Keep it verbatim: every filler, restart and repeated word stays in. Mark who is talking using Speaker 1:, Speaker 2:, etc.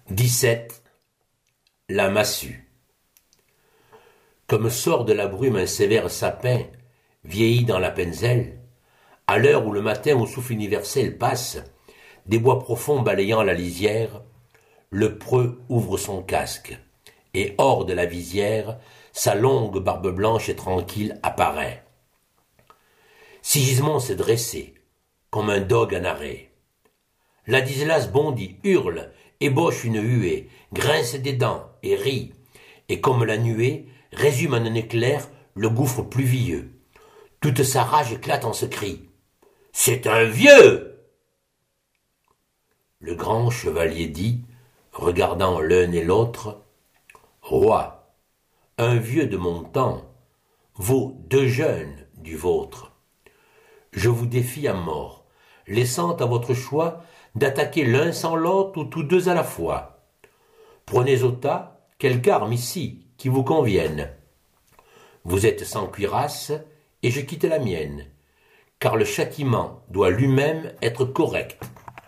Speaker 1: dix-sept. La massue. Comme sort de la brume un sévère sapin, vieilli dans la penzelle, à l'heure où le matin au souffle universel passe, des bois profonds balayant la lisière, le preux ouvre son casque, et hors de la visière, sa longue barbe blanche et tranquille apparaît. Sigismond s'est dressé, comme un dogue en arrêt. Ladislas bondit, hurle, ébauche une huée, grince des dents et rit, et comme la nuée, résume en un éclair le gouffre pluvieux. Toute sa rage éclate en ce cri. « C'est un vieux !» Le grand chevalier dit, regardant l'un et l'autre, « Roi, un vieux de mon temps vaut deux jeunes du vôtre. Je vous défie à mort, laissant à votre choix d'attaquer l'un sans l'autre ou tous deux à la fois. Prenez au tas quelque arme ici qui vous convienne. Vous êtes sans cuirasse et je quitte la mienne, car le châtiment doit lui-même être correct.